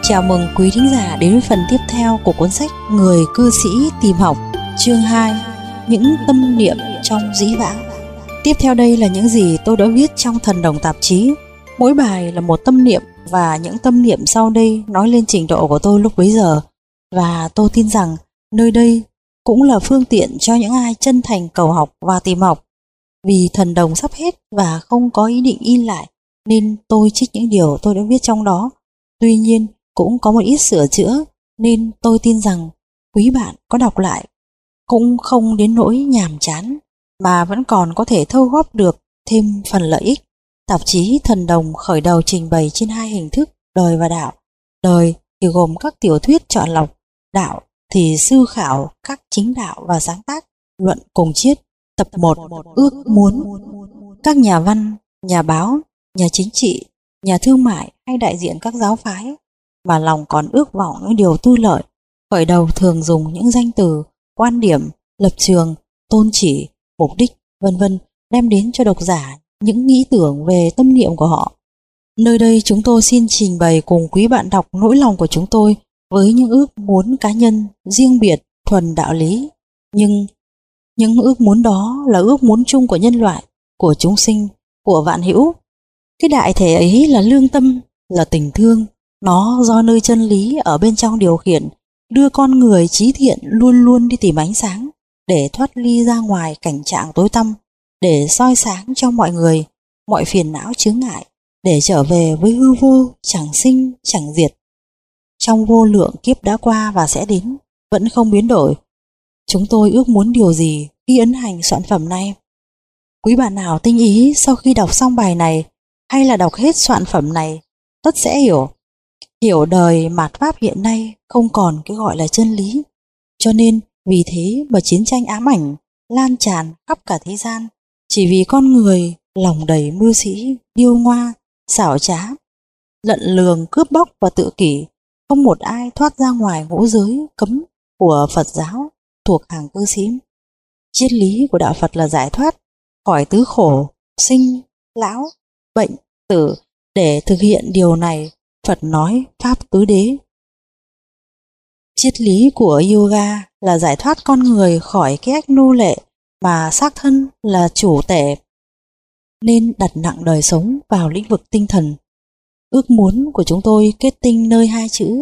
Chào mừng quý thính giả đến với phần tiếp theo của cuốn sách Người cư sĩ tìm học, chương 2, những tâm niệm trong dĩ vãng. Tiếp theo đây là những gì tôi đã viết trong Thần Đồng tạp chí. Mỗi bài là một tâm niệm và những tâm niệm sau đây nói lên trình độ của tôi lúc bấy giờ. Và tôi tin rằng nơi đây cũng là phương tiện cho những ai chân thành cầu học và tìm học. Vì Thần Đồng sắp hết và không có ý định in lại nên tôi trích những điều tôi đã viết trong đó. Tuy nhiên cũng có một ít sửa chữa nên tôi tin rằng quý bạn có đọc lại cũng không đến nỗi nhàm chán mà vẫn còn có thể thâu góp được thêm phần lợi ích. Tạp chí Thần Đồng khởi đầu trình bày trên hai hình thức đời và đạo. Đời thì gồm các tiểu thuyết chọn lọc, đạo thì sư khảo các chính đạo và sáng tác, luận cùng triết. Tập 1, ước muốn. Các nhà văn, nhà báo, nhà chính trị, nhà thương mại hay đại diện các giáo phái mà lòng còn ước vọng những điều tư lợi, khởi đầu thường dùng những danh từ, quan điểm, lập trường, tôn chỉ, mục đích, vân vân, đem đến cho độc giả những nghĩ tưởng về tâm niệm của họ. Nơi đây chúng tôi xin trình bày cùng quý bạn đọc nỗi lòng của chúng tôi với những ước muốn cá nhân, riêng biệt, thuần đạo lý. Nhưng những ước muốn đó là ước muốn chung của nhân loại, của chúng sinh, của vạn hữu. Cái đại thể ấy là lương tâm, là tình thương. Nó do nơi chân lý ở bên trong điều khiển, đưa con người trí thiện luôn luôn đi tìm ánh sáng, để thoát ly ra ngoài cảnh trạng tối tăm, để soi sáng cho mọi người, mọi phiền não chướng ngại, để trở về với hư vô, chẳng sinh, chẳng diệt. Trong vô lượng kiếp đã qua và sẽ đến, vẫn không biến đổi. Chúng tôi ước muốn điều gì khi ấn hành soạn phẩm này? Quý bạn nào tinh ý sau khi đọc xong bài này, hay là đọc hết soạn phẩm này, tất sẽ hiểu đời mạt Pháp hiện nay không còn cái gọi là chân lý. Cho nên vì thế mà chiến tranh ám ảnh lan tràn khắp cả thế gian, chỉ vì con người lòng đầy mưu sĩ, điêu ngoa, xảo trá, lận lường, cướp bóc và tự kỷ. Không một ai thoát ra ngoài ngũ giới cấm của Phật giáo thuộc hàng cư sĩ. Triết lý của đạo Phật là giải thoát khỏi tứ khổ, sinh, lão, bệnh, tử. Để thực hiện điều này, Phật nói pháp tứ đế. Triết lý của yoga là giải thoát con người khỏi cái ách nô lệ mà xác thân là chủ tể, nên đặt nặng đời sống vào lĩnh vực tinh thần. Ước muốn của chúng tôi kết tinh nơi hai chữ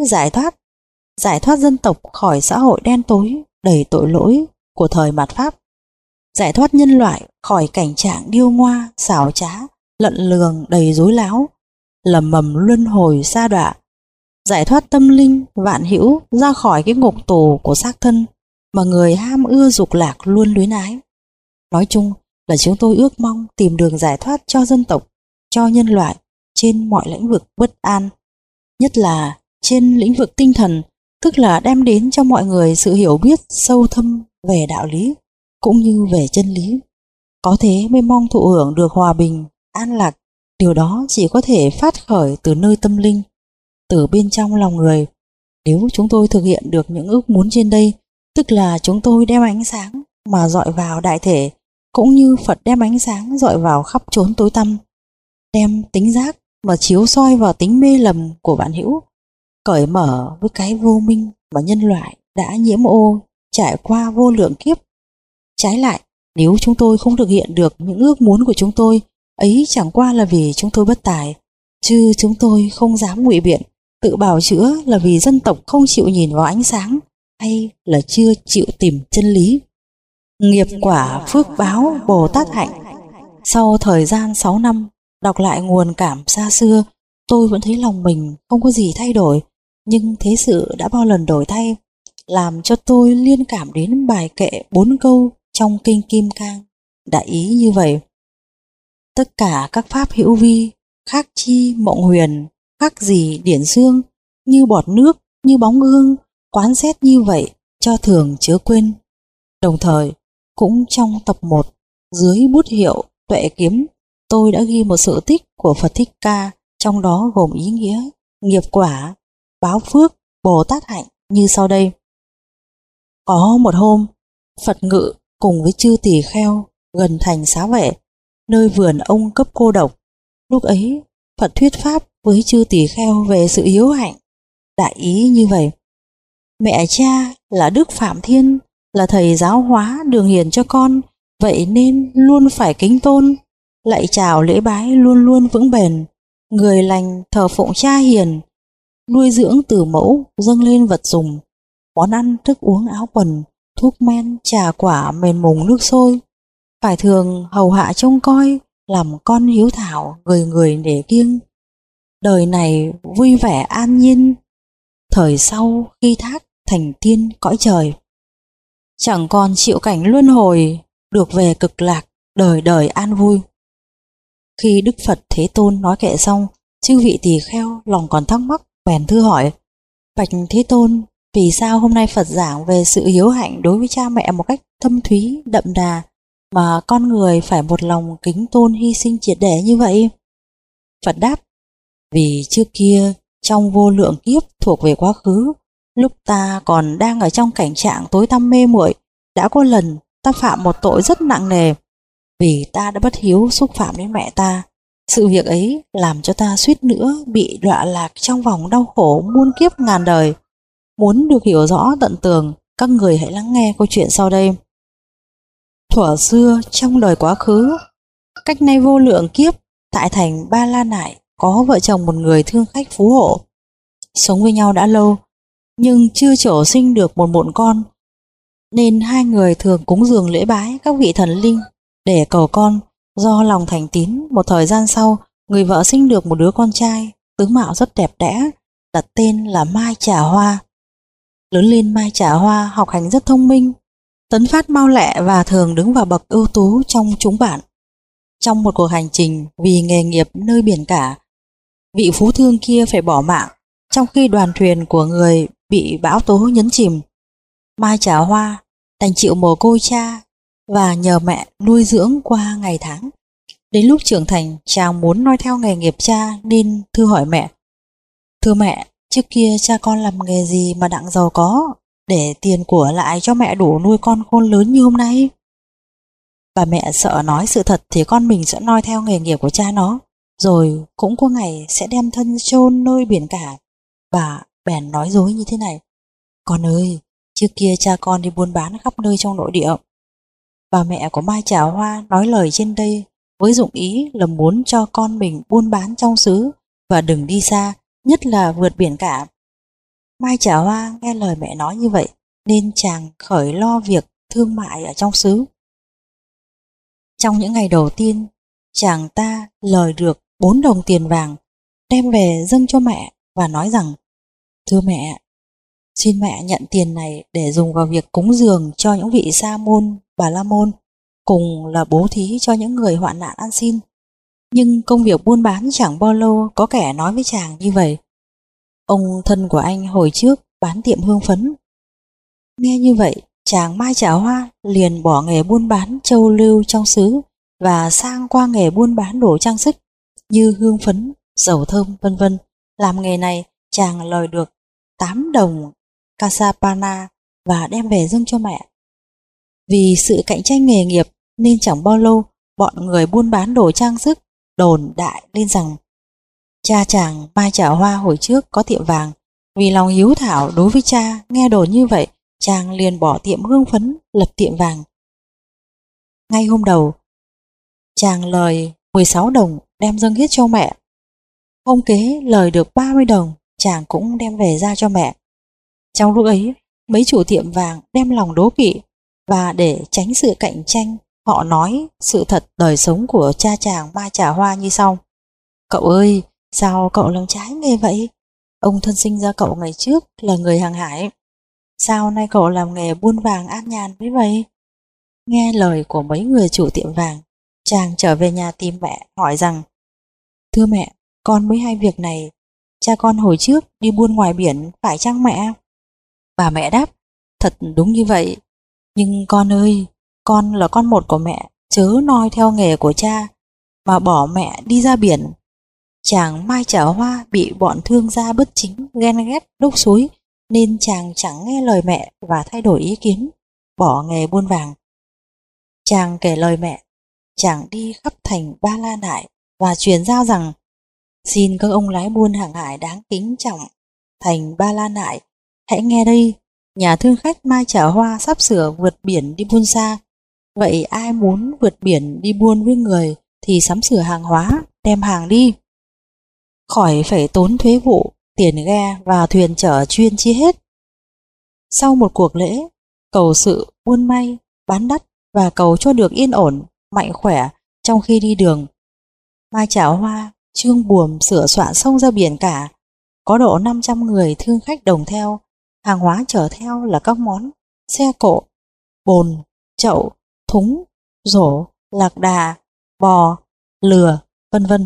giải thoát dân tộc khỏi xã hội đen tối đầy tội lỗi của thời mạt Pháp, giải thoát nhân loại khỏi cảnh trạng điêu ngoa, xảo trá, lận lường đầy rối láo, lầm mầm luân hồi sa đọa, giải thoát tâm linh vạn hữu ra khỏi cái ngục tù của xác thân mà người ham ưa dục lạc luôn luyến ái. Nói chung là chúng tôi ước mong tìm đường giải thoát cho dân tộc, cho nhân loại trên mọi lĩnh vực bất an, nhất là trên lĩnh vực tinh thần, tức là đem đến cho mọi người sự hiểu biết sâu thâm về đạo lý cũng như về chân lý. Có thế mới mong thụ hưởng được hòa bình, an lạc. Điều đó chỉ có thể phát khởi từ nơi tâm linh, từ bên trong lòng người. Nếu chúng tôi thực hiện được những ước muốn trên đây, tức là chúng tôi đem ánh sáng mà dọi vào đại thể, cũng như Phật đem ánh sáng dọi vào khắp chốn tối tăm, đem tính giác mà chiếu soi vào tính mê lầm của vạn hữu, cởi mở với cái vô minh mà nhân loại đã nhiễm ô trải qua vô lượng kiếp. Trái lại, nếu chúng tôi không thực hiện được những ước muốn của chúng tôi, ấy chẳng qua là vì chúng tôi bất tài, chứ chúng tôi không dám ngụy biện, tự bào chữa là vì dân tộc không chịu nhìn vào ánh sáng, hay là chưa chịu tìm chân lý. Nghiệp quả phước báo Bồ Tát hạnh. Sau thời gian 6 năm đọc lại nguồn cảm xa xưa, tôi vẫn thấy lòng mình không có gì thay đổi, nhưng thế sự đã bao lần đổi thay, làm cho tôi liên cảm đến bài kệ 4 câu trong kinh Kim Cang đại ý như vậy: tất cả các pháp hữu vi, khác chi mộng huyền, khác gì điển xương, như bọt nước, như bóng gương, quán xét như vậy cho thường chớ quên. Đồng thời cũng trong tập 1 dưới bút hiệu Tuệ Kiếm, tôi đã ghi một sự tích của Phật Thích Ca, trong đó gồm ý nghĩa nghiệp quả, báo phước, Bồ Tát hạnh như sau đây. Có một hôm, Phật ngự cùng với chư tỳ kheo gần thành Xá Vệ, nơi vườn ông cấp cô độc. Lúc ấy Phật thuyết pháp với chư tỳ kheo về sự hiếu hạnh, đại ý như vậy. Mẹ cha là Đức Phạm Thiên, là thầy giáo hóa đường hiền cho con, vậy nên luôn phải kính tôn, lạy chào lễ bái luôn luôn vững bền. Người lành thờ phụng cha hiền, nuôi dưỡng từ mẫu dâng lên vật dùng, món ăn thức uống áo quần, thuốc men trà quả mền mùng nước sôi, phải thường hầu hạ trông coi, làm con hiếu thảo người người nể kiêng. Đời này vui vẻ an nhiên, thời sau khi thác thành tiên cõi trời. Chẳng còn chịu cảnh luân hồi, được về cực lạc, đời đời an vui. Khi Đức Phật Thế Tôn nói kệ xong, chư vị tỳ kheo lòng còn thắc mắc, bèn thưa hỏi: Bạch Thế Tôn, vì sao hôm nay Phật giảng về sự hiếu hạnh đối với cha mẹ một cách thâm thúy, đậm đà, mà con người phải một lòng kính tôn hy sinh triệt để như vậy? Phật đáp: Vì trước kia trong vô lượng kiếp thuộc về quá khứ, lúc ta còn đang ở trong cảnh trạng tối tăm mê muội, đã có lần ta phạm một tội rất nặng nề, vì ta đã bất hiếu xúc phạm đến mẹ ta. Sự việc ấy làm cho ta suýt nữa bị đọa lạc trong vòng đau khổ muôn kiếp ngàn đời. Muốn được hiểu rõ tận tường, các người hãy lắng nghe câu chuyện sau đây. Thuở xưa trong đời quá khứ, cách nay vô lượng kiếp, tại thành Ba La Nại có vợ chồng một người thương khách phú hộ. Sống với nhau đã lâu, nhưng chưa trổ sinh được một mụn con, nên hai người thường cúng dường lễ bái các vị thần linh để cầu con. Do lòng thành tín, một thời gian sau, người vợ sinh được một đứa con trai, tướng mạo rất đẹp đẽ, đặt tên là Mai Trà Hoa. Lớn lên, Mai Trà Hoa học hành rất thông minh, tấn phát mau lẹ và thường đứng vào bậc ưu tú trong chúng bạn. Trong một cuộc hành trình vì nghề nghiệp nơi biển cả, vị phú thương kia phải bỏ mạng, trong khi đoàn thuyền của người bị bão tố nhấn chìm. Mai Trà Hoa đành chịu mồ côi cha và nhờ mẹ nuôi dưỡng qua ngày tháng. Đến lúc trưởng thành, chàng muốn noi theo nghề nghiệp cha nên thưa hỏi mẹ: Thưa mẹ, trước kia cha con làm nghề gì mà đặng giàu có, để tiền của lại cho mẹ đủ nuôi con khôn lớn như hôm nay? Bà mẹ sợ nói sự thật thì con mình sẽ noi theo nghề nghiệp của cha nó, rồi cũng có ngày sẽ đem thân chôn nơi biển cả. Bà bèn nói dối như thế này: Con ơi, trước kia cha con đi buôn bán khắp nơi trong nội địa. Bà mẹ của Mai Trà Hoa nói lời trên đây với dụng ý là muốn cho con mình buôn bán trong xứ và đừng đi xa, nhất là vượt biển cả. Mai Trà Hoa nghe lời mẹ nói như vậy nên chàng khởi lo việc thương mại ở trong xứ. Trong những ngày đầu tiên, chàng ta lời được 4 đồng tiền vàng, đem về dâng cho mẹ và nói rằng: Thưa mẹ, xin mẹ nhận tiền này để dùng vào việc cúng dường cho những vị Sa môn, Bà La môn, cùng là bố thí cho những người hoạn nạn ăn xin. Nhưng công việc buôn bán chẳng bao lâu có kẻ nói với chàng như vậy: Ông thân của anh hồi trước bán tiệm hương phấn. Nghe như vậy, chàng Mai Trà Hoa liền bỏ nghề buôn bán châu lưu trong xứ và sang qua nghề buôn bán đồ trang sức như hương phấn, dầu thơm vân vân. Làm nghề này, chàng lời được 8 đồng Kasapana và đem về dâng cho mẹ. Vì sự cạnh tranh nghề nghiệp nên chẳng bao lâu, bọn người buôn bán đồ trang sức đồn đại lên rằng cha chàng Mai Trà Hoa hồi trước có tiệm vàng. Vì lòng hiếu thảo đối với cha, nghe đồn như vậy, chàng liền bỏ tiệm hương phấn lập tiệm vàng. Ngay hôm đầu, chàng lời 16 đồng đem dâng hết cho mẹ. Hôm kế lời được 30 đồng, chàng cũng đem về ra cho mẹ. Trong lúc ấy, mấy chủ tiệm vàng đem lòng đố kỵ, và để tránh sự cạnh tranh, họ nói sự thật đời sống của cha chàng Mai Trà Hoa như sau: Cậu ơi, sao cậu làm trái nghề vậy? Ông thân sinh ra cậu ngày trước là người hàng hải, sao nay cậu làm nghề buôn vàng an nhàn với vậy? Nghe lời của mấy người chủ tiệm vàng, chàng trở về nhà tìm mẹ hỏi rằng: Thưa mẹ, con mới hay việc này, cha con hồi trước đi buôn ngoài biển phải chăng mẹ? Bà mẹ đáp: Thật đúng như vậy, nhưng con ơi, con là con một của mẹ, chớ noi theo nghề của cha mà bỏ mẹ đi ra biển. Chàng Mai Trà Hoa bị bọn thương gia bất chính ghen ghét đốc xúi, nên chàng chẳng nghe lời mẹ và thay đổi ý kiến, bỏ nghề buôn vàng. Chàng kể lời mẹ, chàng đi khắp thành Ba La Nại và truyền giao rằng: Xin các ông lái buôn hàng hải đáng kính trọng thành Ba La Nại. Hãy nghe đây, nhà thương khách Mai Chả Hoa sắp sửa vượt biển đi buôn xa. Vậy ai muốn vượt biển đi buôn với người thì sắm sửa hàng hóa, đem hàng đi. Khỏi phải tốn thuế vụ, tiền ghe và thuyền chở chuyên chi hết. Sau một cuộc lễ, cầu sự buôn may, bán đắt và cầu cho được yên ổn, mạnh khỏe trong khi đi đường, Mai Chả Hoa trương buồm sửa soạn xông ra biển cả. Có độ 500 người thương khách đồng theo. Hàng hóa chở theo là các món xe cộ, bồn, chậu, thúng, rổ, lạc đà, bò, lừa, vân vân.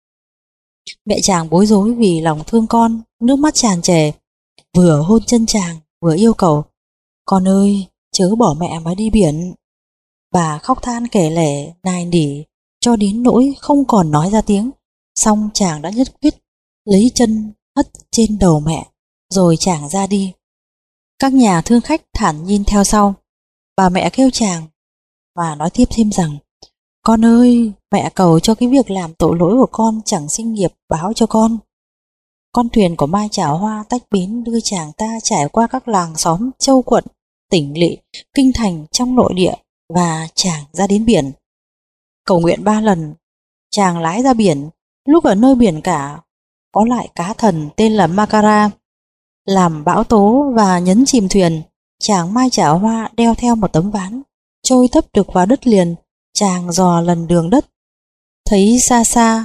Mẹ chàng bối rối vì lòng thương con, nước mắt tràn trề, vừa hôn chân chàng vừa yêu cầu: "Con ơi, chớ bỏ mẹ mà đi biển." Bà khóc than kể lể, nài nỉ cho đến nỗi không còn nói ra tiếng. Xong chàng đã nhất quyết lấy chân hất trên đầu mẹ, rồi chàng ra đi. Các nhà thương khách thản nhiên theo sau. Bà mẹ kêu chàng và nói tiếp thêm rằng: "Con ơi, mẹ cầu cho cái việc làm tội lỗi của con chẳng sinh nghiệp báo cho con." Con thuyền của Mai Chả Hoa tách bến đưa chàng ta trải qua các làng xóm châu quận, tỉnh lỵ, kinh thành trong nội địa và chàng ra đến biển. Cầu nguyện 3 lần, chàng lái ra biển. Lúc ở nơi biển cả, có lại cá thần tên là Makara làm bão tố và nhấn chìm thuyền. Chàng Mai Chả Hoa đeo theo một tấm ván trôi thấp được vào đất liền. Chàng dò lần đường đất, thấy xa xa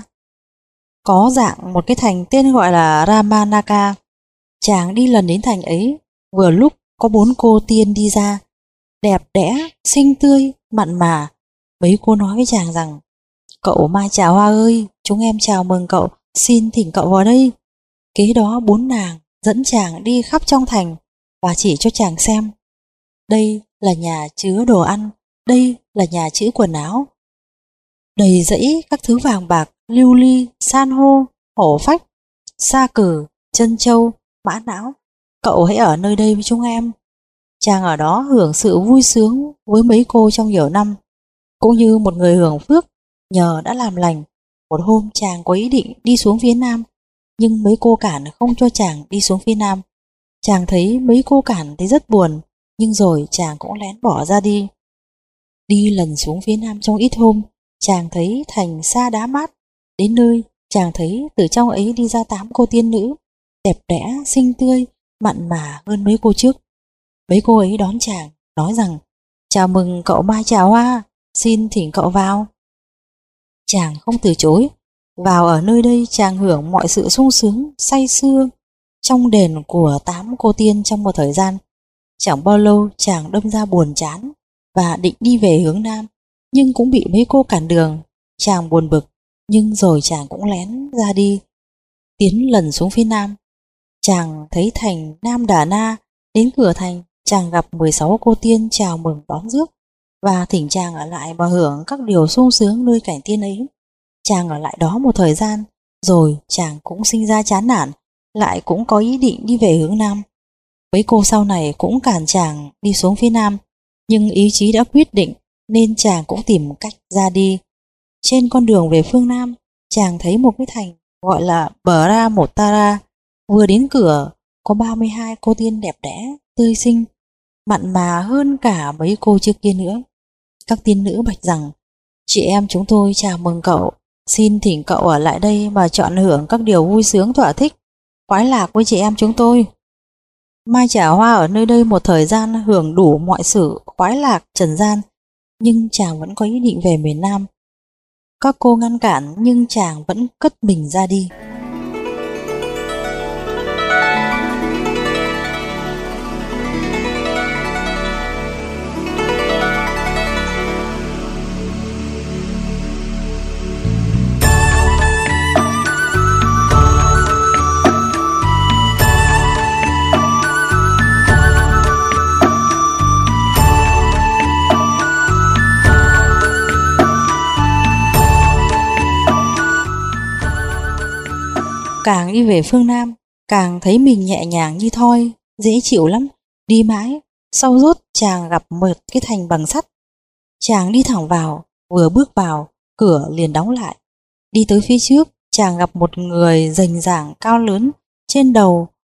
có dạng một cái thành tên gọi là Ramanaka. Chàng đi lần đến thành ấy, vừa lúc có 4 cô tiên đi ra, đẹp đẽ, xinh tươi, mặn mà. Mấy cô nói với chàng rằng: "Cậu Mai Chả Hoa ơi, chúng em chào mừng cậu, xin thỉnh cậu vào đây." Kế đó 4 nàng dẫn chàng đi khắp trong thành và chỉ cho chàng xem: đây là nhà chứa đồ ăn, đây là nhà chứa quần áo, đầy rẫy các thứ vàng bạc, lưu ly, san hô, hổ phách, sa cừ, trân châu, mã não. Cậu hãy ở nơi đây với chúng em. Chàng ở đó hưởng sự vui sướng với mấy cô trong nhiều năm, cũng như một người hưởng phước nhờ đã làm lành. Một hôm chàng có ý định đi xuống phía Nam, nhưng mấy cô cản không cho chàng đi xuống phía Nam. Chàng thấy mấy cô cản thấy rất buồn, nhưng rồi chàng cũng lén bỏ ra đi. Đi lần xuống phía Nam trong ít hôm, chàng thấy thành Sa Đá Mát. Đến nơi, chàng thấy từ trong ấy đi ra 8 cô tiên nữ, đẹp đẽ, xinh tươi, mặn mà hơn mấy cô trước. Mấy cô ấy đón chàng, nói rằng: "Chào mừng cậu Mai Chả Hoa, xin thỉnh cậu vào." Chàng không từ chối. Vào ở nơi đây, chàng hưởng mọi sự sung sướng, say sưa trong đền của 8 cô tiên trong một thời gian. Chẳng bao lâu chàng đâm ra buồn chán và định đi về hướng Nam, nhưng cũng bị mấy cô cản đường. Chàng buồn bực, nhưng rồi chàng cũng lén ra đi. Tiến lần xuống phía Nam, chàng thấy thành Nam Đà Na. Đến cửa thành, chàng gặp 16 cô tiên chào mừng đón rước và thỉnh chàng ở lại và hưởng các điều sung sướng nơi cảnh tiên ấy. Chàng ở lại đó một thời gian, rồi chàng cũng sinh ra chán nản, lại cũng có ý định đi về hướng Nam. Mấy cô sau này cũng cản chàng đi xuống phía Nam, nhưng ý chí đã quyết định nên chàng cũng tìm cách ra đi. Trên con đường về phương Nam, chàng thấy một cái thành gọi là Brahmotara. Vừa đến cửa, có 32 cô tiên đẹp đẽ, tươi xinh, mặn mà hơn cả mấy cô trước kia nữa. Các tiên nữ bạch rằng: "Chị em chúng tôi chào mừng cậu, xin thỉnh cậu ở lại đây mà chọn hưởng các điều vui sướng thỏa thích, khoái lạc với chị em chúng tôi." Mai Chả Hoa ở nơi đây một thời gian hưởng đủ mọi sự khoái lạc trần gian, nhưng chàng vẫn có ý định về miền Nam. Các cô ngăn cản nhưng chàng vẫn cất mình ra đi. Càng đi về phương Nam, càng thấy mình nhẹ nhàng như thoi, dễ chịu lắm. Đi mãi, sau rốt chàng gặp một cái thành bằng sắt. Chàng đi thẳng vào, vừa bước vào, cửa liền đóng lại. Đi tới phía trước, chàng gặp một người rành ràng cao lớn, trên đầu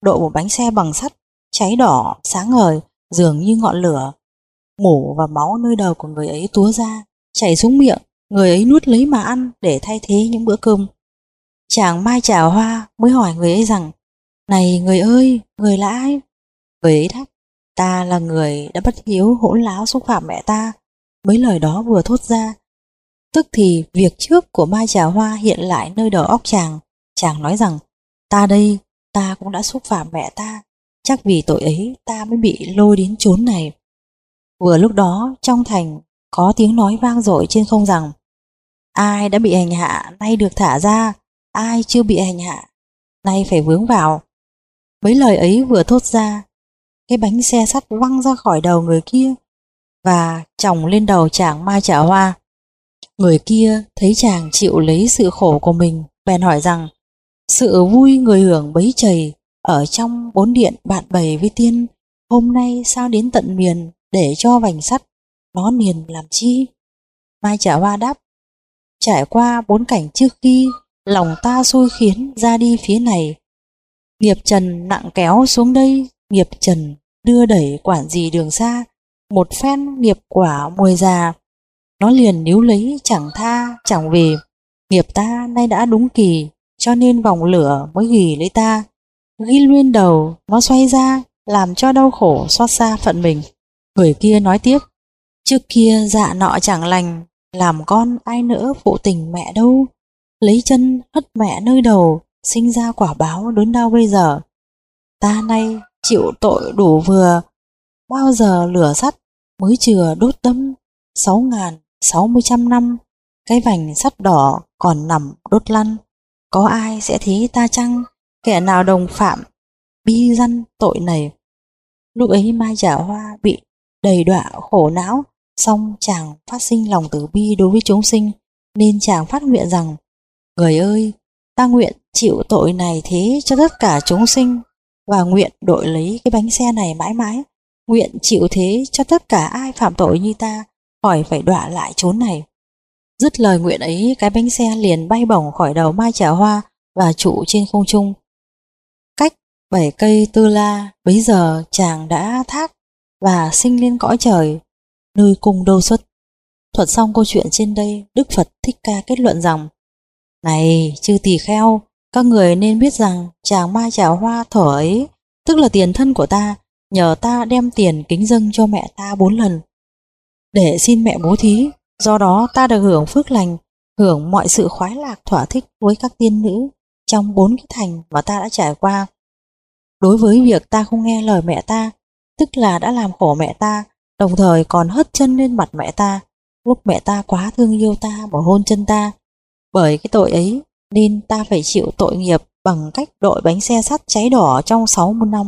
đội một bánh xe bằng sắt, cháy đỏ, sáng ngời, dường như ngọn lửa. Mủ và máu nơi đầu của người ấy túa ra, chảy xuống miệng, người ấy nuốt lấy mà ăn để thay thế những bữa cơm. Chàng Mai Trà Hoa mới hỏi người ấy rằng: "Này người ơi, người là ai?" Người ấy đáp: "Ta là người đã bất hiếu hỗn láo xúc phạm mẹ ta." Mấy lời đó vừa thốt ra, tức thì việc trước của Mai Trà Hoa hiện lại nơi đầu óc chàng. Chàng nói rằng: "Ta đây, ta cũng đã xúc phạm mẹ ta, chắc vì tội ấy ta mới bị lôi đến chốn này." Vừa lúc đó trong thành có tiếng nói vang dội trên không rằng: "Ai đã bị hành hạ nay được thả ra, ai chưa bị hành hạ nay phải vướng vào." Mấy lời ấy vừa thốt ra, cái bánh xe sắt văng ra khỏi đầu người kia và chồng lên đầu chàng Mai Trà Hoa. Người kia thấy chàng chịu lấy sự khổ của mình, bèn hỏi rằng: "Sự vui người hưởng bấy chày, ở trong 4 điện bạn bày với tiên, hôm nay sao đến tận miền để cho vành sắt nó niền làm chi?" Mai Trà Hoa đáp: "Trải qua 4 cảnh trước khi, lòng ta sôi khiến ra đi phía này. Nghiệp trần nặng kéo xuống đây, nghiệp trần đưa đẩy quản gì đường xa. Một phen nghiệp quả mùi già, nó liền níu lấy chẳng tha chẳng về. Nghiệp ta nay đã đúng kỳ, cho nên vòng lửa mới ghi lấy ta. Ghi lên đầu, nó xoay ra, làm cho đau khổ xót xa phận mình." Người kia nói tiếp: "Trước kia dạ nọ chẳng lành, làm con ai nỡ phụ tình mẹ đâu. Lấy chân hất mẹ nơi đầu, sinh ra quả báo đớn đau bây giờ. Ta nay chịu tội đủ vừa, bao giờ lửa sắt mới chừa đốt tâm 6.060 năm, cái vành sắt đỏ còn nằm đốt lăn. Có ai sẽ thí ta chăng, kẻ nào đồng phạm bi dăn tội này?" Lúc ấy Mai Trà Hoa bị đầy đọa khổ não, song chàng phát sinh lòng từ bi đối với chúng sinh, nên chàng phát nguyện rằng: "Người ơi, ta nguyện chịu tội này thế cho tất cả chúng sinh, và nguyện đội lấy cái bánh xe này mãi mãi. Nguyện chịu thế cho tất cả ai phạm tội như ta, khỏi phải đọa lại chốn này." Dứt lời nguyện ấy, cái bánh xe liền bay bổng khỏi đầu Mai Trà Hoa và trụ trên không trung. Cách 7 cây tư la, bấy giờ chàng đã thác và sinh lên cõi trời, nơi cung Đô Xuất. Thuật xong câu chuyện trên đây, Đức Phật Thích Ca kết luận rằng: "Này chư tỳ kheo, các người nên biết rằng chàng Mai Trà Hoa thuở ấy, tức là tiền thân của ta, nhờ ta đem tiền kính dâng cho mẹ ta 4 lần để xin mẹ bố thí. Do đó ta được hưởng phước lành, hưởng mọi sự khoái lạc thỏa thích với các tiên nữ trong 4 cái thành mà ta đã trải qua. Đối với việc ta không nghe lời mẹ ta, tức là đã làm khổ mẹ ta, đồng thời còn hất chân lên mặt mẹ ta, lúc mẹ ta quá thương yêu ta mà hôn chân ta. Bởi cái tội ấy nên ta phải chịu tội nghiệp bằng cách đội bánh xe sắt cháy đỏ trong 60 năm.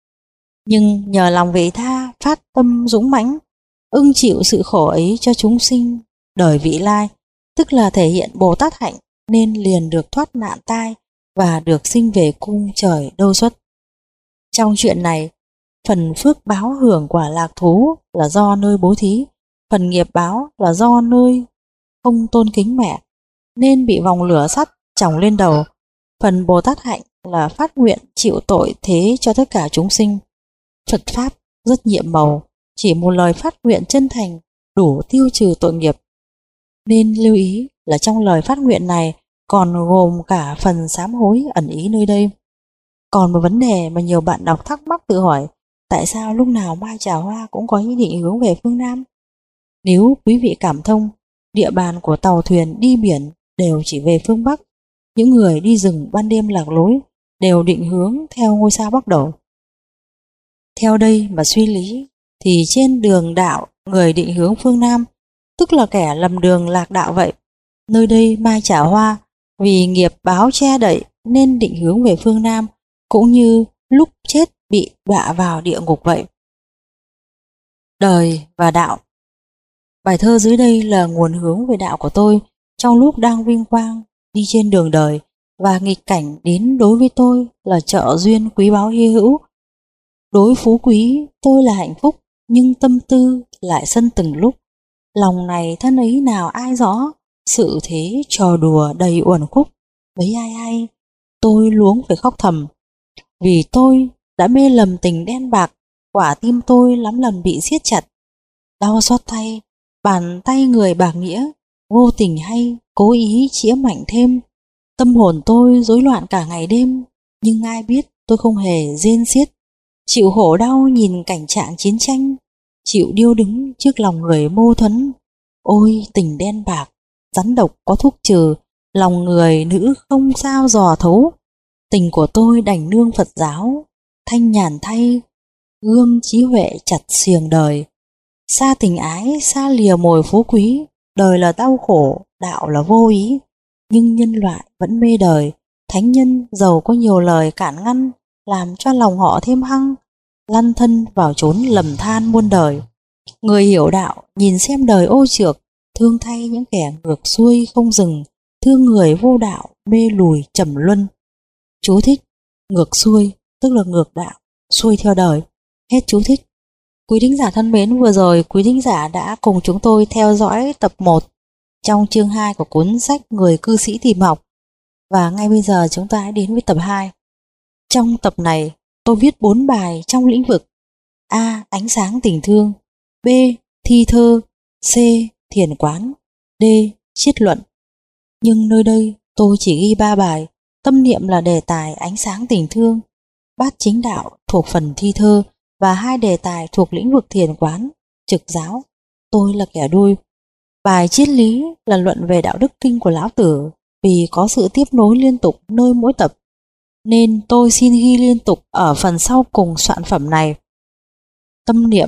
Nhưng nhờ lòng vị tha, phát tâm dũng mãnh, ưng chịu sự khổ ấy cho chúng sinh đời vị lai, tức là thể hiện Bồ Tát hạnh, nên liền được thoát nạn tai và được sinh về cung trời Đô Xuất." Trong chuyện này, phần phước báo hưởng quả lạc thú là do nơi bố thí, phần nghiệp báo là do nơi không tôn kính mẹ, nên bị vòng lửa sắt chồng lên đầu. Phần Bồ Tát hạnh là phát nguyện chịu tội thế cho tất cả chúng sinh. Phật Pháp rất nhiệm màu, chỉ một lời phát nguyện chân thành đủ tiêu trừ tội nghiệp. Nên lưu ý là trong lời phát nguyện này còn gồm cả phần sám hối ẩn ý nơi đây. Còn một vấn đề mà nhiều bạn đọc thắc mắc tự hỏi: tại sao lúc nào Mai Trà Hoa cũng có ý định hướng về phương Nam? Nếu quý vị cảm thông, địa bàn của tàu thuyền đi biển đều chỉ về phương Bắc. Những người đi rừng ban đêm lạc lối đều định hướng theo ngôi sao Bắc斗. Theo đây mà suy lý thì trên đường đạo người định hướng phương Nam, tức là kẻ lầm đường lạc đạo vậy. Nơi đây Mai Trà Hoa vì nghiệp báo che đậy nên định hướng về phương Nam, cũng như lúc chết bị đọa vào địa ngục vậy. Đời và đạo. Bài thơ dưới đây là nguồn hướng về đạo của tôi trong lúc đang vinh quang đi trên đường đời, và nghịch cảnh đến đối với tôi là trợ duyên quý báu hy hữu. Đối phú quý tôi là hạnh phúc, nhưng tâm tư lại sân từng lúc. Lòng này thân ấy nào ai rõ, sự thế trò đùa đầy uẩn khúc. Mấy ai hay, tôi luống phải khóc thầm. Vì tôi đã mê lầm tình đen bạc, quả tim tôi lắm lần bị siết chặt. Đau xót thay, bàn tay người bạc nghĩa, vô tình hay cố ý chĩa mạnh thêm. Tâm hồn tôi rối loạn cả ngày đêm, nhưng ai biết tôi không hề rên xiết. Chịu khổ đau nhìn cảnh trạng chiến tranh, chịu điêu đứng trước lòng người mâu thuẫn. Ôi tình đen bạc, rắn độc có thuốc trừ, lòng người nữ không sao dò thấu. Tình của tôi đành nương Phật giáo, thanh nhàn thay, gươm trí huệ chặt xiềng đời. Xa tình ái, xa lìa mồi phú quý, đời là đau khổ, đạo là vô ý. Nhưng nhân loại vẫn mê đời, thánh nhân giàu có nhiều lời cản ngăn, làm cho lòng họ thêm hăng, lăn thân vào chốn lầm than muôn đời. Người hiểu đạo nhìn xem đời ô trược, thương thay những kẻ ngược xuôi không dừng, thương người vô đạo mê lùi trầm luân. Chú thích: ngược xuôi tức là ngược đạo, xuôi theo đời. Hết chú thích. Quý thính giả thân mến, vừa rồi quý thính giả đã cùng chúng tôi theo dõi tập 1 trong chương 2 của cuốn sách Người cư sĩ tìm học. Và ngay bây giờ chúng ta hãy đến với tập 2. Trong tập này, tôi viết 4 bài trong lĩnh vực: A. Ánh sáng tình thương, B. Thi thơ, C. Thiền quán, D. Triết luận. Nhưng nơi đây tôi chỉ ghi 3 bài. Tâm niệm là đề tài ánh sáng tình thương, bát chính đạo thuộc phần thi thơ và 2 đề tài thuộc lĩnh vực thiền quán, trực giáo. Tôi là kẻ đuôi. Bài triết lý là luận về đạo đức kinh của Lão Tử, vì có sự tiếp nối liên tục nơi mỗi tập, nên tôi xin ghi liên tục ở phần sau cùng soạn phẩm này. Tâm niệm.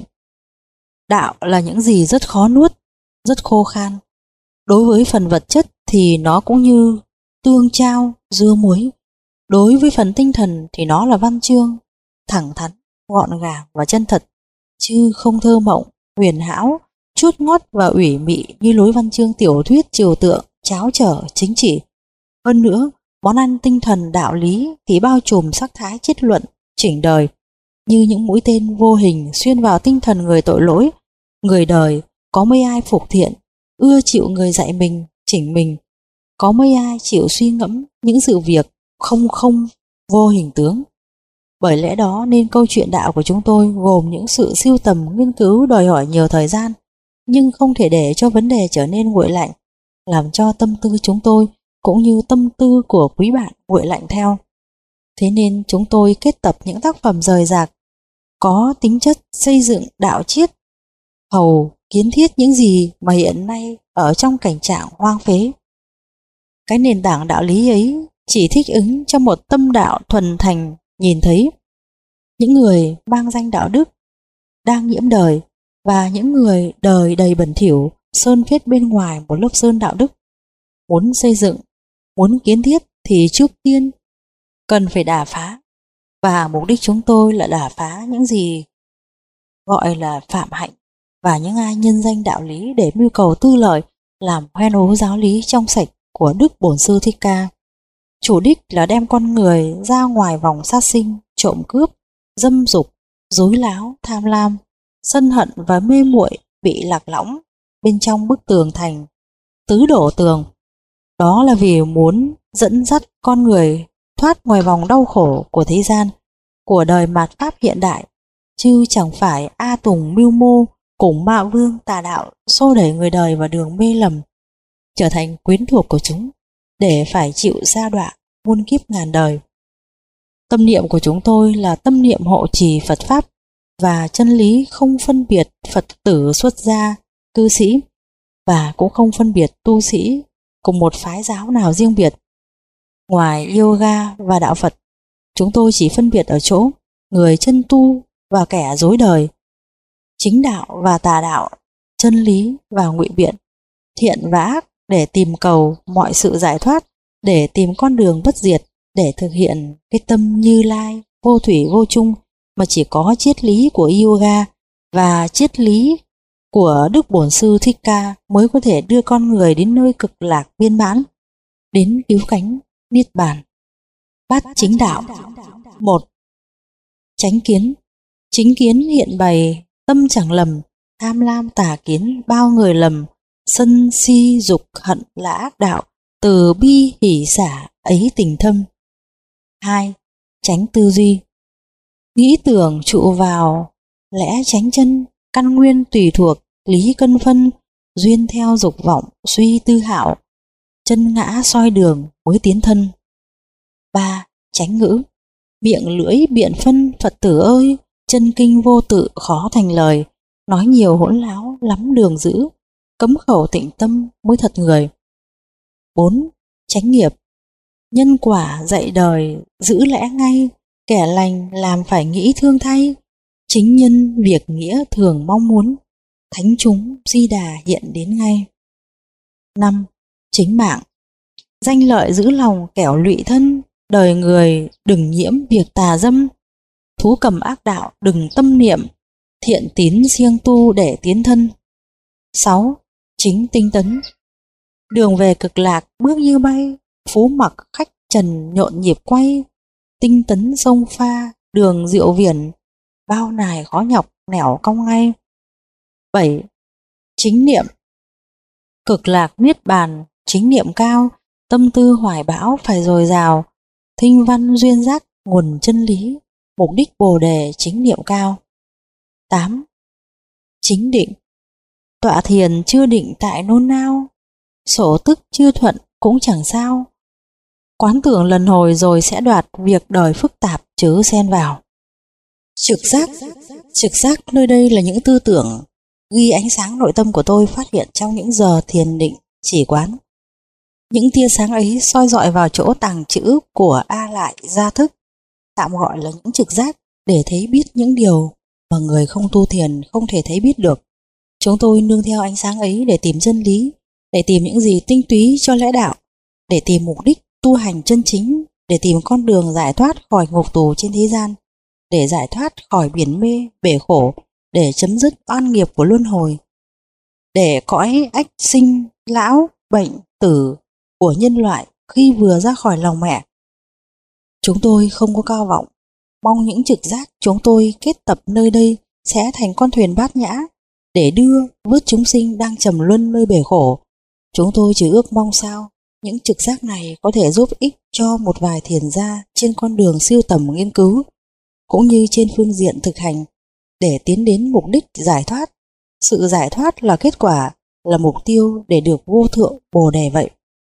Đạo là những gì rất khó nuốt, rất khô khan. Đối với phần vật chất thì nó cũng như tương trao, dưa muối. Đối với phần tinh thần thì nó là văn chương, thẳng thắn, gọn gàng và chân thật, chứ không thơ mộng, huyền hão, chuốt ngót và ủy mị như lối văn chương tiểu thuyết trừu tượng, tráo trở, chính trị. Hơn nữa, món ăn tinh thần đạo lý thì bao trùm sắc thái triết luận, chỉnh đời, như những mũi tên vô hình xuyên vào tinh thần người tội lỗi. Người đời có mấy ai phục thiện, ưa chịu người dạy mình, chỉnh mình. Có mấy ai chịu suy ngẫm những sự việc không vô hình tướng. Bởi lẽ đó nên câu chuyện đạo của chúng tôi gồm những sự sưu tầm nghiên cứu đòi hỏi nhiều thời gian, nhưng không thể để cho vấn đề trở nên nguội lạnh, làm cho tâm tư chúng tôi cũng như tâm tư của quý bạn nguội lạnh theo. Thế nên chúng tôi kết tập những tác phẩm rời rạc, có tính chất xây dựng đạo triết, hầu kiến thiết những gì mà hiện nay ở trong cảnh trạng hoang phế. Cái nền tảng đạo lý ấy chỉ thích ứng cho một tâm đạo thuần thành nhìn thấy. Những người mang danh đạo đức đang nhiễm đời, và những người đời đầy bẩn thỉu sơn phết bên ngoài một lớp sơn đạo đức. Muốn xây dựng, muốn kiến thiết thì trước tiên cần phải đả phá, và mục đích chúng tôi là đả phá những gì gọi là phạm hạnh và những ai nhân danh đạo lý để mưu cầu tư lợi, làm hoen ố giáo lý trong sạch của Đức Bổn Sư Thích Ca. Chủ đích là đem con người ra ngoài vòng sát sinh, trộm cướp, dâm dục, dối láo, tham lam, sân hận và mê muội bị lạc lõng bên trong bức tường thành tứ đổ tường. Đó là vì muốn dẫn dắt con người thoát ngoài vòng đau khổ của thế gian, của đời mạt pháp hiện đại, chứ chẳng phải A Tùng mưu mô cùng ma vương tà đạo xô đẩy người đời vào đường mê lầm, trở thành quyến thuộc của chúng, để phải chịu sa đọa muôn kiếp ngàn đời. Tâm niệm của chúng tôi là tâm niệm hộ trì Phật Pháp và chân lý, không phân biệt Phật tử xuất gia, cư sĩ, và cũng không phân biệt tu sĩ cùng một phái giáo nào riêng biệt. Ngoài yoga và đạo Phật, chúng tôi chỉ phân biệt ở chỗ người chân tu và kẻ dối đời, chính đạo và tà đạo, chân lý và ngụy biện, thiện và ác, để tìm cầu mọi sự giải thoát, để tìm con đường bất diệt, để thực hiện cái tâm Như Lai vô thủy vô chung mà chỉ có triết lý của yoga và triết lý của Đức Bổn Sư Thích Ca mới có thể đưa con người đến nơi cực lạc viên mãn, đến cứu cánh niết bàn. Bát chính đạo. 1. Chánh kiến. Chính kiến hiện bày tâm chẳng lầm, tham lam tà kiến bao người lầm, sân si dục hận là ác đạo, từ bi hỷ xả ấy tình thâm. 2. Chánh tư duy. nghĩ tưởng trụ vào lẽ chánh chân, căn nguyên tùy thuộc lý cân phân, duyên theo dục vọng suy tư hảo, chân ngã soi đường mới tiến thân. 3. Chánh ngữ. Miệng lưỡi biện phân Phật tử ơi, chân kinh vô tự khó thành lời, nói nhiều hỗn láo lắm đường dữ, cấm khẩu tịnh tâm mới thật người. 4. Chánh nghiệp. Nhân quả dạy đời giữ lẽ ngay, kẻ lành làm phải nghĩ thương thay, chính nhân việc nghĩa thường mong muốn, thánh chúng Di Đà hiện đến ngay. 5. Chính mạng. Danh lợi giữ lòng kẻo lụy thân, đời người đừng nhiễm việc tà dâm, thú cầm ác đạo đừng tâm niệm, thiện tín siêng tu để tiến thân. 6. Chính tinh tấn. Đường về cực lạc bước như bay, phú mặc khách trần nhộn nhịp quay, tinh tấn sông pha đường diệu viển, bao nài khó nhọc nẻo cong ngay. 7. Chính niệm. Cực lạc niết bàn chính niệm cao, tâm tư hoài bão phải dồi dào, thinh văn duyên giác nguồn chân lý, mục đích bồ đề chính niệm cao. 8. Chính định. Tọa thiền chưa định tại nôn nao, sổ tức chưa thuận cũng chẳng sao, quán tưởng lần hồi rồi sẽ đoạt, việc đời phức tạp chớ xen vào. Trực giác. Trực giác nơi đây là những tư tưởng ghi ánh sáng nội tâm của tôi phát hiện trong những giờ thiền định chỉ quán. Những tia sáng ấy soi dọi vào chỗ tàng trữ của A Lại gia thức, tạm gọi là những trực giác, để thấy biết những điều mà người không tu thiền không thể thấy biết được. Chúng tôi nương theo ánh sáng ấy để tìm chân lý, để tìm những gì tinh túy cho lẽ đạo, để tìm mục đích tu hành chân chính, để tìm con đường giải thoát khỏi ngục tù trên thế gian, để giải thoát khỏi biển mê, bể khổ, để chấm dứt oan nghiệp của luân hồi, để cõi ách sinh, lão, bệnh, tử của nhân loại khi vừa ra khỏi lòng mẹ. Chúng tôi không có cao vọng, mong những trực giác chúng tôi kết tập nơi đây sẽ thành con thuyền bát nhã để đưa vớt chúng sinh đang trầm luân nơi bể khổ. Chúng tôi chỉ ước mong sao những trực giác này có thể giúp ích cho một vài thiền gia trên con đường siêu tầm nghiên cứu, cũng như trên phương diện thực hành, để tiến đến mục đích giải thoát. Sự giải thoát là kết quả, là mục tiêu để được vô thượng bồ đề vậy.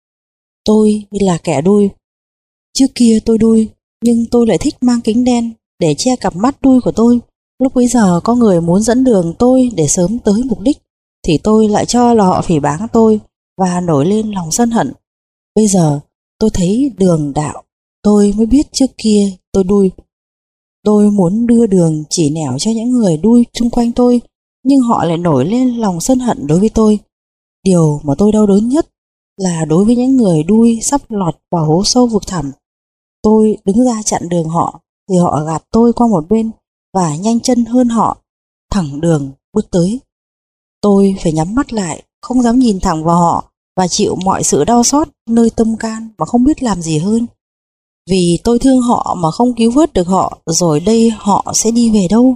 Tôi là kẻ đuôi. Trước kia tôi đuôi, nhưng tôi lại thích mang kính đen để che cặp mắt đuôi của tôi. Lúc bấy giờ có người muốn dẫn đường tôi để sớm tới mục đích, thì tôi lại cho là họ phỉ báng tôi và nổi lên lòng sân hận. Bây giờ tôi thấy đường đạo, tôi mới biết trước kia tôi đuôi. Tôi muốn đưa đường chỉ nẻo cho những người đuôi xung quanh tôi, nhưng họ lại nổi lên lòng sân hận đối với tôi. Điều mà tôi đau đớn nhất là đối với những người đuôi sắp lọt vào hố sâu vực thẳm. Tôi đứng ra chặn đường họ, thì họ gạt tôi qua một bên và nhanh chân hơn họ, thẳng đường bước tới. Tôi phải nhắm mắt lại, không dám nhìn thẳng vào họ và chịu mọi sự đau xót nơi tâm can mà không biết làm gì hơn. Vì tôi thương họ mà không cứu vớt được họ, rồi đây họ sẽ đi về đâu?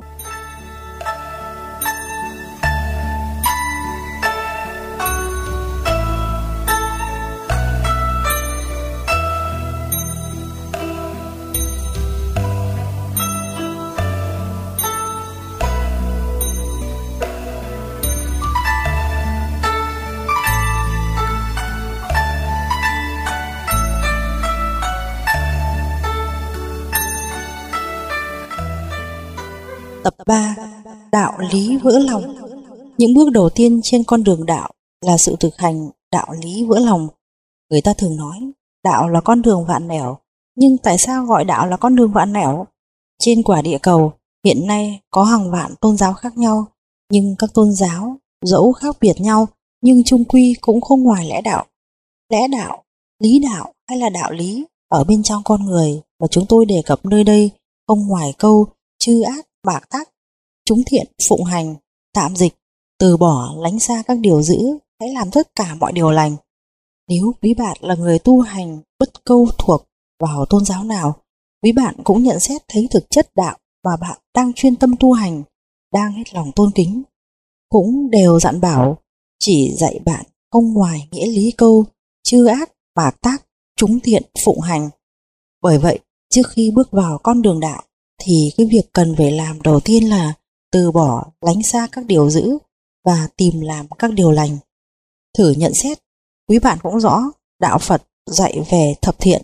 Tập 3. Đạo lý vỡ lòng. Những bước đầu tiên trên con đường đạo là sự thực hành đạo lý vỡ lòng. Người ta thường nói đạo là con đường vạn nẻo, nhưng tại sao gọi đạo là con đường vạn nẻo? Trên quả địa cầu hiện nay có hàng vạn tôn giáo khác nhau, nhưng các tôn giáo dẫu khác biệt nhau nhưng chung quy cũng không ngoài lẽ đạo. Lẽ đạo, lý đạo hay là đạo lý ở bên trong con người mà chúng tôi đề cập nơi đây không ngoài câu chư ác bạc tác, chúng thiện phụng hành, tạm dịch, từ bỏ lánh xa các điều dữ, hãy làm tất cả mọi điều lành. Nếu quý bạn là người tu hành bất câu thuộc vào tôn giáo nào, quý bạn cũng nhận xét thấy thực chất đạo mà bạn đang chuyên tâm tu hành, đang hết lòng tôn kính, cũng đều dặn bảo, chỉ dạy bạn không ngoài nghĩa lý câu chư ác bạc tác, chúng thiện phụng hành. Bởi vậy, trước khi bước vào con đường đạo, thì cái việc cần phải làm đầu tiên là từ bỏ lánh xa các điều dữ và tìm làm các điều lành. Thử nhận xét, quý bạn cũng rõ đạo Phật dạy về thập thiện.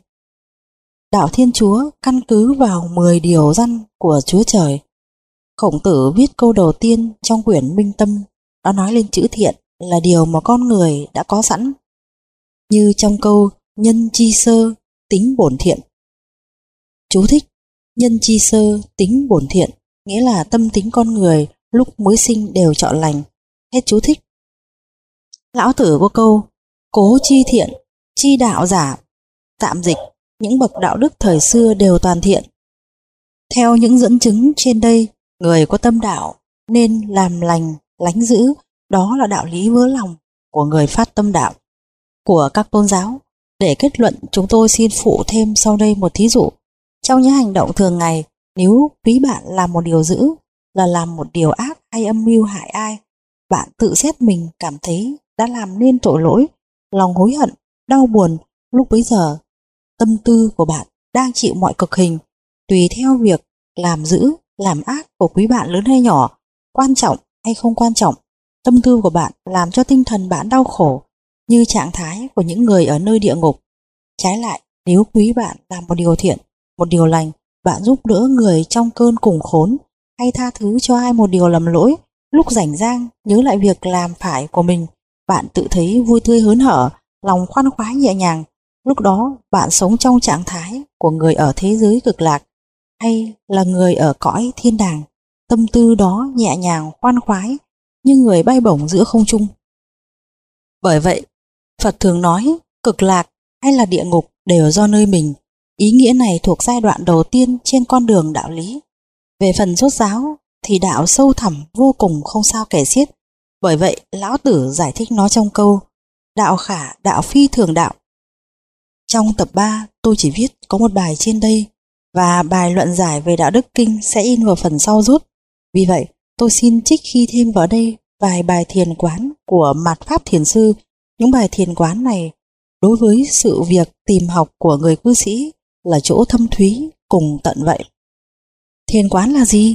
Đạo Thiên Chúa căn cứ vào 10 điều răn của Chúa Trời. Khổng Tử viết câu đầu tiên trong quyển Minh Tâm, đã nói lên chữ thiện là điều mà con người đã có sẵn. Như trong câu nhân chi sơ tính bổn thiện. Chú thích: nhân chi sơ tính bổn thiện nghĩa là tâm tính con người lúc mới sinh đều chọn lành. Hết chú thích. Lão Tử có câu cố chi thiện, chi đạo giả. Tạm dịch: những bậc đạo đức thời xưa đều toàn thiện. Theo những dẫn chứng trên đây, người có tâm đạo nên làm lành, lánh dữ, đó là đạo lý vỡ lòng của người phát tâm đạo, của các tôn giáo. Để kết luận, chúng tôi xin phụ thêm sau đây một thí dụ. Trong những hành động thường ngày, nếu quý bạn làm một điều dữ, là làm một điều ác hay âm mưu hại ai, bạn tự xét mình cảm thấy đã làm nên tội lỗi, lòng hối hận, đau buồn, lúc bấy giờ tâm tư của bạn đang chịu mọi cực hình, tùy theo việc làm dữ, làm ác của quý bạn lớn hay nhỏ, quan trọng hay không quan trọng. Tâm tư của bạn làm cho tinh thần bạn đau khổ, như trạng thái của những người ở nơi địa ngục. Trái lại, nếu quý bạn làm một điều thiện, một điều lành, bạn giúp đỡ người trong cơn cùng khốn, hay tha thứ cho ai một điều lầm lỗi, lúc rảnh rang nhớ lại việc làm phải của mình, bạn tự thấy vui tươi hớn hở, lòng khoan khoái nhẹ nhàng. Lúc đó bạn sống trong trạng thái của người ở thế giới cực lạc hay là người ở cõi thiên đàng. Tâm tư đó nhẹ nhàng khoan khoái như người bay bổng giữa không trung. Bởi vậy, Phật thường nói cực lạc hay là địa ngục đều do nơi mình. Ý nghĩa này thuộc giai đoạn đầu tiên trên con đường đạo lý. Về phần rốt ráo thì đạo sâu thẳm vô cùng không sao kể xiết. Bởi vậy, Lão Tử giải thích nó trong câu đạo khả đạo phi thường đạo. Trong tập 3, tôi chỉ viết có một bài trên đây, và bài luận giải về đạo đức kinh sẽ in vào phần sau rút. Vì vậy, tôi xin trích ghi thêm vào đây vài bài thiền quán của Mạt Pháp Thiền Sư. Những bài thiền quán này đối với sự việc tìm học của người cư sĩ là chỗ thâm thúy cùng tận vậy. Thiền quán là gì?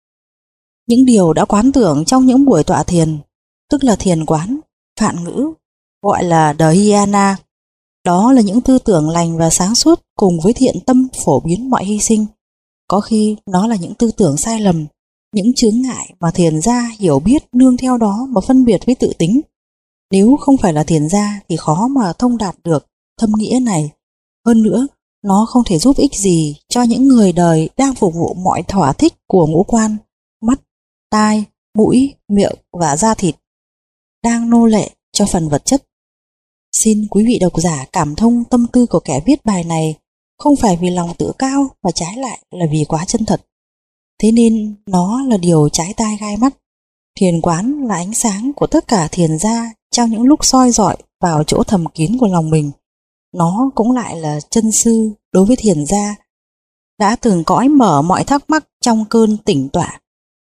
Những điều đã quán tưởng trong những buổi tọa thiền, tức là thiền quán, Phạn ngữ gọi là Dhyana. Đó là những tư tưởng lành và sáng suốt cùng với thiện tâm phổ biến mọi hy sinh. Có khi nó là những tư tưởng sai lầm, những chướng ngại mà thiền gia hiểu biết nương theo đó mà phân biệt với tự tính. Nếu không phải là thiền gia thì khó mà thông đạt được thâm nghĩa này. Hơn nữa, nó không thể giúp ích gì cho những người đời đang phục vụ mọi thỏa thích của ngũ quan, mắt, tai, mũi, miệng và da thịt, đang nô lệ cho phần vật chất. Xin quý vị độc giả cảm thông tâm tư của kẻ viết bài này, không phải vì lòng tự cao mà trái lại là vì quá chân thật. Thế nên nó là điều trái tai gai mắt. Thiền quán là ánh sáng của tất cả thiền gia trong những lúc soi rọi vào chỗ thầm kín của lòng mình. Nó cũng lại là chân sư đối với thiền gia, đã từng cõi mở mọi thắc mắc trong cơn tỉnh tọa.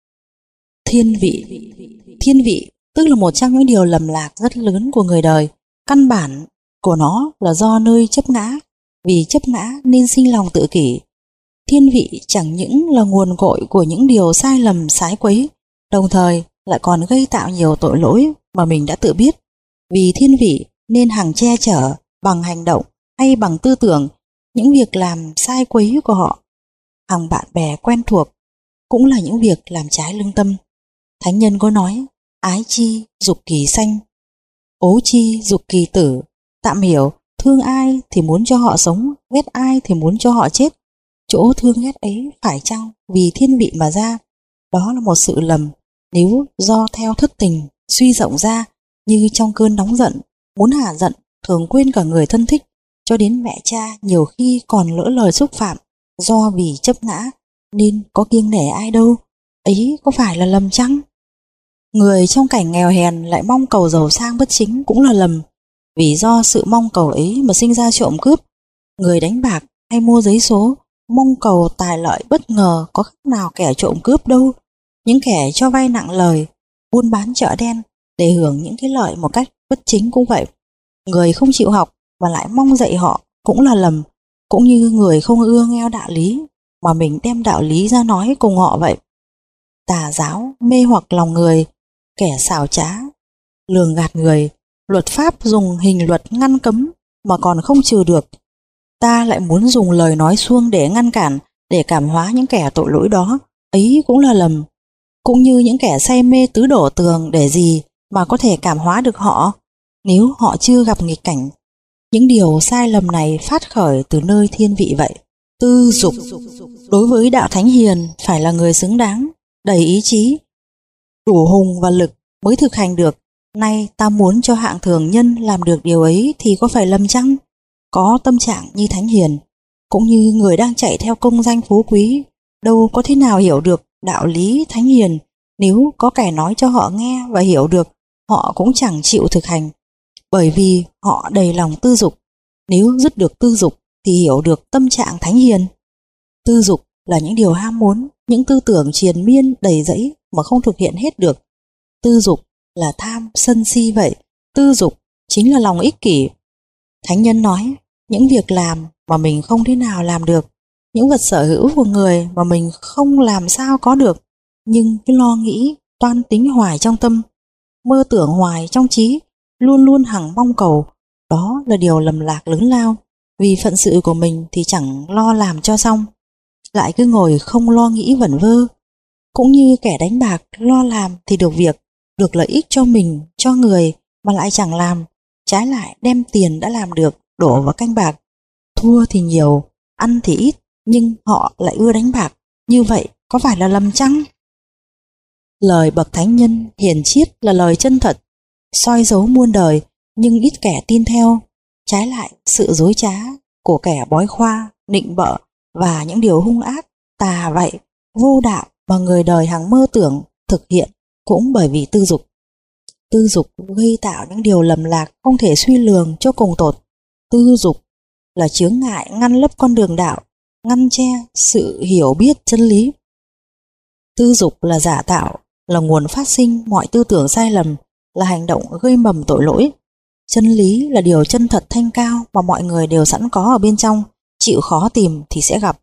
Thiên vị. Thiên vị tức là một trong những điều lầm lạc rất lớn của người đời. Căn bản của nó là do nơi chấp ngã, vì chấp ngã nên sinh lòng tự kỷ. Thiên vị chẳng những là nguồn cội của những điều sai lầm sái quấy, đồng thời lại còn gây tạo nhiều tội lỗi mà mình đã tự biết. Vì thiên vị nên hằng che chở bằng hành động hay bằng tư tưởng những việc làm sai quấy của họ. Hằng bạn bè quen thuộc cũng là những việc làm trái lương tâm. Thánh nhân có nói ái chi dục kỳ sanh, ố chi dục kỳ tử. Tạm hiểu, thương ai thì muốn cho họ sống, ghét ai thì muốn cho họ chết. Chỗ thương ghét ấy phải chăng vì thiên vị mà ra? Đó là một sự lầm. Nếu do theo thất tình suy rộng ra, như trong cơn nóng giận, muốn hả giận, thường quên cả người thân thích, cho đến mẹ cha nhiều khi còn lỡ lời xúc phạm, do vì chấp ngã nên có kiêng nể ai đâu. Ấy có phải là lầm chăng? Người trong cảnh nghèo hèn lại mong cầu giàu sang bất chính cũng là lầm. Vì do sự mong cầu ấy mà sinh ra trộm cướp. Người đánh bạc hay mua giấy số mong cầu tài lợi bất ngờ có khác nào kẻ trộm cướp đâu. Những kẻ cho vay nặng lời, buôn bán chợ đen để hưởng những cái lợi một cách bất chính cũng vậy. Người không chịu học mà lại mong dạy họ cũng là lầm. Cũng như người không ưa nghe đạo lý mà mình đem đạo lý ra nói cùng họ vậy. Tà giáo mê hoặc lòng người, kẻ xảo trá lường gạt người, luật pháp dùng hình luật ngăn cấm mà còn không trừ được. Ta lại muốn dùng lời nói suông để ngăn cản, để cảm hóa những kẻ tội lỗi đó, ấy cũng là lầm. Cũng như những kẻ say mê tứ đổ tường để gì mà có thể cảm hóa được họ, nếu họ chưa gặp nghịch cảnh. Những điều sai lầm này phát khởi từ nơi thiên vị vậy. Tư dục đối với đạo thánh hiền phải là người xứng đáng, đầy ý chí, đủ hùng và lực mới thực hành được. Nay ta muốn cho hạng thường nhân làm được điều ấy thì có phải lầm chăng? Có tâm trạng như thánh hiền, cũng như người đang chạy theo công danh phú quý, đâu có thế nào hiểu được đạo lý thánh hiền. Nếu có kẻ nói cho họ nghe và hiểu được, họ cũng chẳng chịu thực hành, bởi vì họ đầy lòng tư dục. Nếu dứt được tư dục thì hiểu được tâm trạng thánh hiền. Tư dục là những điều ham muốn, những tư tưởng triền miên đầy rẫy mà không thực hiện hết được. Tư dục là tham sân si vậy. Tư dục chính là lòng ích kỷ. Thánh nhân nói, những việc làm mà mình không thể nào làm được, những vật sở hữu của người mà mình không làm sao có được, nhưng cứ lo nghĩ, toan tính hoài trong tâm, mơ tưởng hoài trong trí, luôn luôn hằng mong cầu, đó là điều lầm lạc lớn lao. Vì phận sự của mình thì chẳng lo làm cho xong, lại cứ ngồi không lo nghĩ vẩn vơ. Cũng như kẻ đánh bạc lo làm thì được việc, được lợi ích cho mình, cho người mà lại chẳng làm, trái lại đem tiền đã làm được đổ vào canh bạc. Thua thì nhiều, ăn thì ít, nhưng họ lại ưa đánh bạc. Như vậy có phải là lầm chăng? Lời bậc thánh nhân hiền triết là lời chân thật, soi dấu muôn đời, nhưng ít kẻ tin theo. Trái lại, sự dối trá của kẻ bói khoa, nịnh bợ và những điều hung ác, tà vậy, vô đạo mà người đời hằng mơ tưởng thực hiện cũng bởi vì tư dục. Tư dục gây tạo những điều lầm lạc không thể suy lường cho cùng tột. Tư dục là chướng ngại ngăn lấp con đường đạo, ngăn che sự hiểu biết chân lý. Tư dục là giả tạo, là nguồn phát sinh mọi tư tưởng sai lầm, là hành động gây mầm tội lỗi. Chân lý là điều chân thật thanh cao mà mọi người đều sẵn có ở bên trong, chịu khó tìm thì sẽ gặp.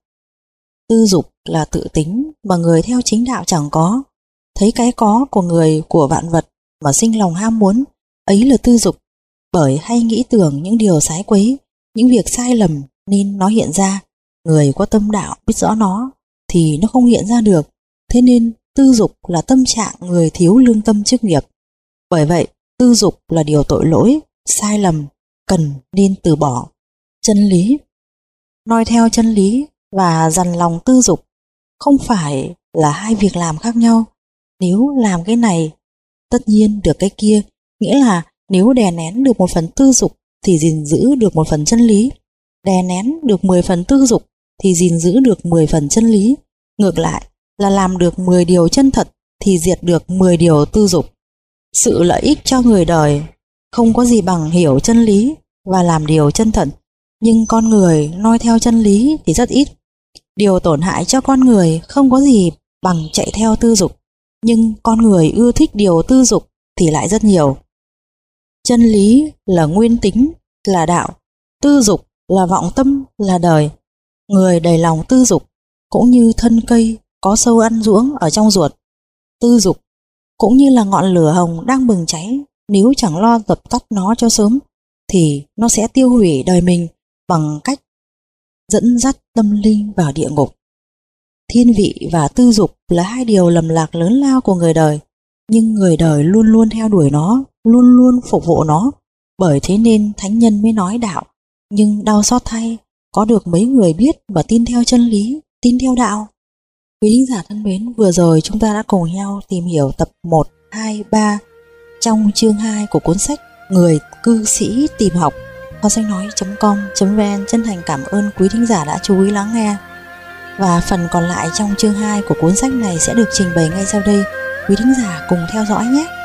Tư dục là tự tính mà người theo chính đạo chẳng có, thấy cái có của người của vạn vật mà sinh lòng ham muốn, ấy là tư dục. Bởi hay nghĩ tưởng những điều sái quấy, những việc sai lầm nên nó hiện ra. Người có tâm đạo biết rõ nó thì nó không hiện ra được. Thế nên tư dục là tâm trạng người thiếu lương tâm trước nghiệp. Bởi vậy tư dục là điều tội lỗi, sai lầm, cần nên từ bỏ. Chân lý, noi theo chân lý và dằn lòng tư dục không phải là hai việc làm khác nhau. Nếu làm cái này tất nhiên được cái kia, nghĩa là nếu đè nén được một phần tư dục thì gìn giữ được một phần chân lý. Đè nén được 10 phần tư dục thì gìn giữ được 10 phần chân lý. Ngược lại là làm được 10 điều chân thật thì diệt được 10 điều tư dục. Sự lợi ích cho người đời không có gì bằng hiểu chân lý và làm điều chân thật, nhưng con người noi theo chân lý thì rất ít. Điều tổn hại cho con người không có gì bằng chạy theo tư dục, nhưng con người ưa thích điều tư dục thì lại rất nhiều. Chân lý là nguyên tính, là đạo. Tư dục là vọng tâm, là đời. Người đầy lòng tư dục cũng như thân cây có sâu ăn ruỗng ở trong ruột. Tư dục cũng như là ngọn lửa hồng đang bừng cháy, nếu chẳng lo dập tắt nó cho sớm thì nó sẽ tiêu hủy đời mình bằng cách dẫn dắt tâm linh vào địa ngục. Thiên vị và tư dục là hai điều lầm lạc lớn lao của người đời, nhưng người đời luôn luôn theo đuổi nó, luôn luôn phục vụ nó. Bởi thế nên thánh nhân mới nói đạo, nhưng đau xót thay, có được mấy người biết và tin theo chân lý, tin theo đạo. Quý thính giả thân mến, vừa rồi chúng ta đã cùng nhau tìm hiểu tập 1, 2, 3 trong chương 2 của cuốn sách Người cư sĩ tìm học. Kho sách nói.com.vn chân thành cảm ơn quý thính giả đã chú ý lắng nghe. Và phần còn lại trong chương 2 của cuốn sách này sẽ được trình bày ngay sau đây. Quý thính giả cùng theo dõi nhé.